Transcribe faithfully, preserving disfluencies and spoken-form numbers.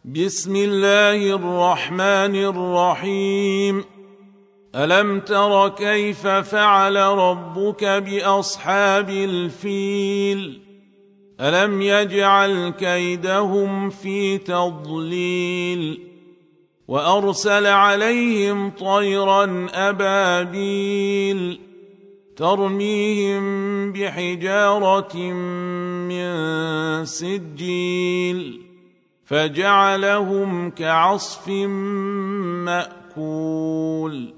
بسم الله الرحمن الرحيم. ألم تر كيف فعل ربك بأصحاب الفيل؟ ألم يجعل كيدهم في تضليل وأرسل عليهم طيرا أبابيل ترميهم بحجارة من سجيل فجعلهم كعصف مأكول.